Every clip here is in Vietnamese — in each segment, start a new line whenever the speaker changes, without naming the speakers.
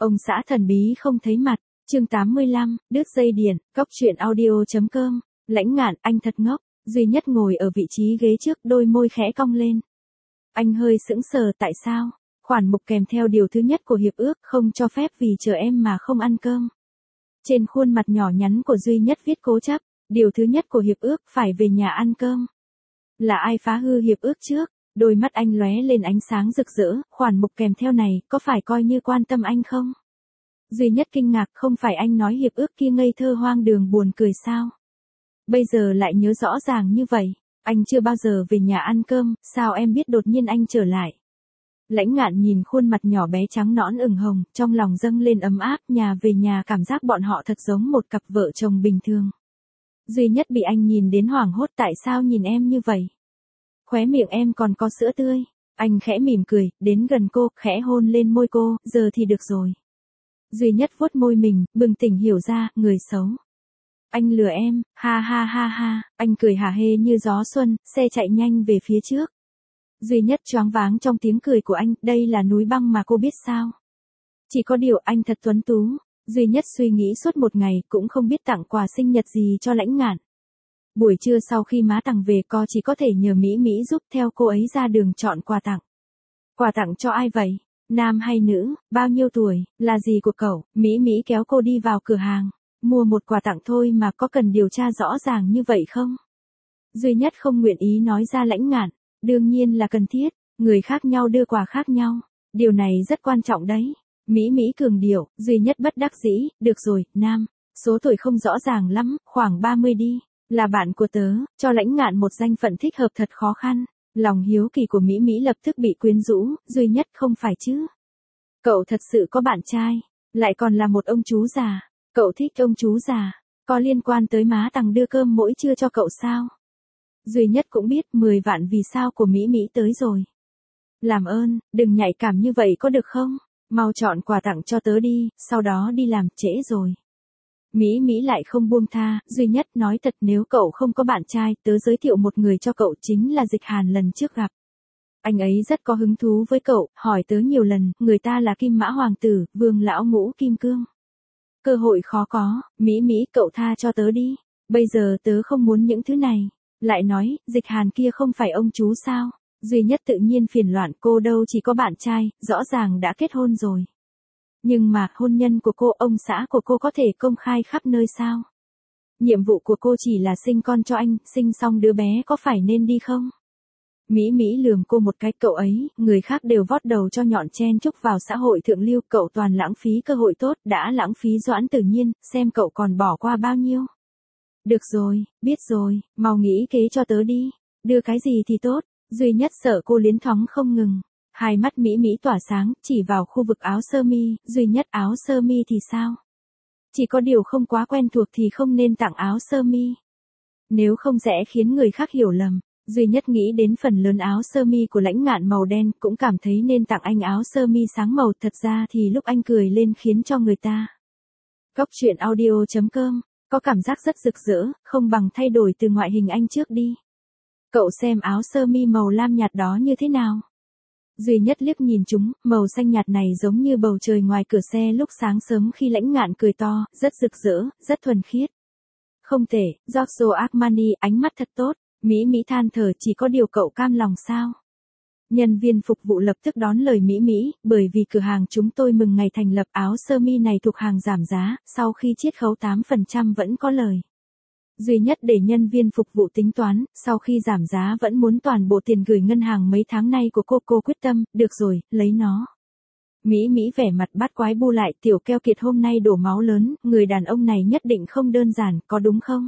Ông xã thần bí không thấy mặt, chương 85, đứt dây điện, cóc truyện audio.com, Lãnh Ngạn, anh thật ngốc, duy nhất ngồi ở vị trí ghế trước, đôi môi khẽ cong lên. Anh hơi sững sờ, tại sao? Khoản mục kèm theo điều thứ nhất của hiệp ước không cho phép vì chờ em mà không ăn cơm. Trên khuôn mặt nhỏ nhắn của duy nhất viết cố chấp, điều thứ nhất của hiệp ước phải về nhà ăn cơm. Là ai phá hư hiệp ước trước? Đôi mắt anh lóe lên ánh sáng rực rỡ, khoản mục kèm theo này có phải coi như quan tâm anh không? Duy nhất kinh ngạc, không phải anh nói hiệp ước kia ngây thơ hoang đường buồn cười sao? Bây giờ lại nhớ rõ ràng như vậy, anh chưa bao giờ về nhà ăn cơm, sao em biết đột nhiên anh trở lại? Lãnh Ngạn nhìn khuôn mặt nhỏ bé trắng nõn ửng hồng, trong lòng dâng lên ấm áp, nhà về nhà cảm giác bọn họ thật giống một cặp vợ chồng bình thường. Duy nhất bị anh nhìn đến hoảng hốt, tại sao nhìn em như vậy? Khóe miệng em còn có sữa tươi. Anh khẽ mỉm cười, đến gần cô, khẽ hôn lên môi cô, giờ thì được rồi. Duy nhất vuốt môi mình, bừng tỉnh hiểu ra, người xấu. Anh lừa em, ha ha ha ha, anh cười hả hê như gió xuân, xe chạy nhanh về phía trước. Duy nhất choáng váng trong tiếng cười của anh, đây là núi băng mà cô biết sao? Chỉ có điều anh thật tuấn tú. Duy nhất suy nghĩ suốt một ngày, cũng không biết tặng quà sinh nhật gì cho Lãnh Ngạn. Buổi trưa sau khi má Tằng về, co chỉ có thể nhờ Mỹ Mỹ giúp theo cô ấy ra đường chọn quà tặng. Quà tặng cho ai vậy? Nam hay nữ? Bao nhiêu tuổi? Là gì của cậu? Mỹ Mỹ kéo cô đi vào cửa hàng. Mua một quà tặng thôi mà có cần điều tra rõ ràng như vậy không? Duy nhất không nguyện ý nói ra Lãnh Ngạn. Đương nhiên là cần thiết, người khác nhau đưa quà khác nhau. Điều này rất quan trọng đấy. Mỹ Mỹ cường điệu, duy nhất bất đắc dĩ, được rồi, Nam. Số tuổi không rõ ràng lắm, khoảng 30 đi. Là bạn của tớ, cho Lãnh Ngạn một danh phận thích hợp thật khó khăn. Lòng hiếu kỳ của Mỹ Mỹ lập tức bị quyến rũ, duy nhất không phải chứ. Cậu thật sự có bạn trai, lại còn là một ông chú già. Cậu thích ông chú già, có liên quan tới má Tằng đưa cơm mỗi trưa cho cậu sao? Duy nhất cũng biết 10 vạn vì sao của Mỹ Mỹ tới rồi. Làm ơn, đừng nhạy cảm như vậy có được không? Mau chọn quà tặng cho tớ đi, sau đó đi làm, trễ rồi. Mỹ Mỹ lại không buông tha, duy nhất nói thật, nếu cậu không có bạn trai, tớ giới thiệu một người cho cậu, chính là Dịch Hàn lần trước gặp. Anh ấy rất có hứng thú với cậu, hỏi tớ nhiều lần, người ta là Kim Mã Hoàng tử, Vương lão ngũ kim cương. Cơ hội khó có, Mỹ Mỹ cậu tha cho tớ đi, bây giờ tớ không muốn những thứ này. Lại nói, Dịch Hàn kia không phải ông chú sao? Duy nhất tự nhiên phiền loạn, cô đâu chỉ có bạn trai, rõ ràng đã kết hôn rồi. Nhưng mà, hôn nhân của cô, ông xã của cô có thể công khai khắp nơi sao? Nhiệm vụ của cô chỉ là sinh con cho anh, sinh xong đứa bé có phải nên đi không? Mỹ Mỹ lườm cô một cái, cậu ấy, người khác đều vót đầu cho nhọn chen chúc vào xã hội thượng lưu, cậu toàn lãng phí cơ hội tốt, đã lãng phí Doãn Tử Nhiên, xem cậu còn bỏ qua bao nhiêu. Được rồi, biết rồi, mau nghĩ kế cho tớ đi, đưa cái gì thì tốt, duy nhất sợ cô liến thoáng không ngừng. Hai mắt Mỹ Mỹ tỏa sáng, chỉ vào khu vực áo sơ mi, duy nhất áo sơ mi thì sao? Chỉ có điều không quá quen thuộc thì không nên tặng áo sơ mi. Nếu không sẽ khiến người khác hiểu lầm. Duy nhất nghĩ đến phần lớn áo sơ mi của Lãnh Ngạn màu đen, cũng cảm thấy nên tặng anh áo sơ mi sáng màu, thật ra thì lúc anh cười lên khiến cho người ta. Cóc truyện audio.com, có cảm giác rất rực rỡ, không bằng thay đổi từ ngoại hình anh trước đi. Cậu xem áo sơ mi màu lam nhạt đó như thế nào? Duy nhất liếc nhìn chúng, màu xanh nhạt này giống như bầu trời ngoài cửa xe lúc sáng sớm khi Lãnh Ngạn cười to, rất rực rỡ, rất thuần khiết. Không thể, Giorgio Armani, ánh mắt thật tốt, Mỹ Mỹ than thở, chỉ có điều cậu cam lòng sao? Nhân viên phục vụ lập tức đón lời Mỹ Mỹ, bởi vì cửa hàng chúng tôi mừng ngày thành lập, áo sơ mi này thuộc hàng giảm giá, sau khi chiết khấu 8% vẫn có lời. Duy nhất để nhân viên phục vụ tính toán, sau khi giảm giá vẫn muốn toàn bộ tiền gửi ngân hàng mấy tháng nay của cô quyết tâm, được rồi, lấy nó. Mỹ Mỹ vẻ mặt bắt quái bu lại, tiểu keo kiệt hôm nay đổ máu lớn, người đàn ông này nhất định không đơn giản, có đúng không?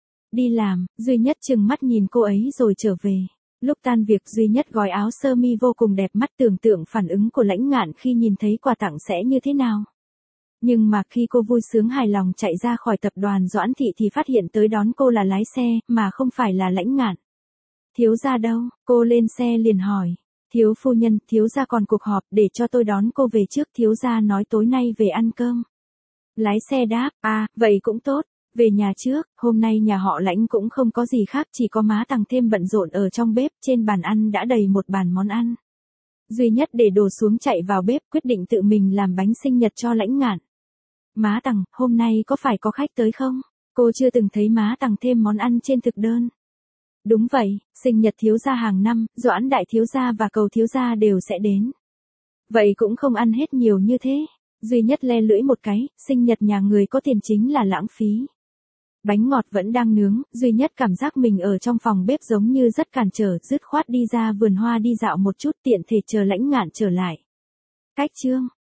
Đi làm, duy nhất chừng mắt nhìn cô ấy rồi trở về. Lúc tan việc duy nhất gói áo sơ mi vô cùng đẹp mắt, tưởng tượng phản ứng của Lãnh Ngạn khi nhìn thấy quà tặng sẽ như thế nào. Nhưng mà khi cô vui sướng hài lòng chạy ra khỏi tập đoàn Doãn Thị thì phát hiện tới đón cô là lái xe, mà không phải là Lãnh Ngạn. Thiếu gia đâu? Cô lên xe liền hỏi. Thiếu phu nhân, thiếu gia còn cuộc họp, để cho tôi đón cô về trước, thiếu gia nói tối nay về ăn cơm. Lái xe đáp, vậy cũng tốt. Về nhà trước, hôm nay nhà họ Lãnh cũng không có gì khác, chỉ có má Tằng thêm bận rộn ở trong bếp, trên bàn ăn đã đầy một bàn món ăn. Duy Nhất để đồ xuống chạy vào bếp quyết định tự mình làm bánh sinh nhật cho Lãnh Ngạn. Má Tằng, hôm nay có phải có khách tới không? Cô chưa từng thấy má Tằng thêm món ăn trên thực đơn. Đúng vậy, sinh nhật thiếu gia hàng năm, Doãn đại thiếu gia và Cầu thiếu gia đều sẽ đến. Vậy cũng không ăn hết nhiều như thế. Duy Nhất le lưỡi một cái, sinh nhật nhà người có tiền chính là lãng phí. Bánh ngọt vẫn đang nướng, Duy Nhất cảm giác mình ở trong phòng bếp giống như rất cản trở, dứt khoát đi ra vườn hoa đi dạo một chút tiện thể chờ Lãnh Ngạn trở lại. Cách chương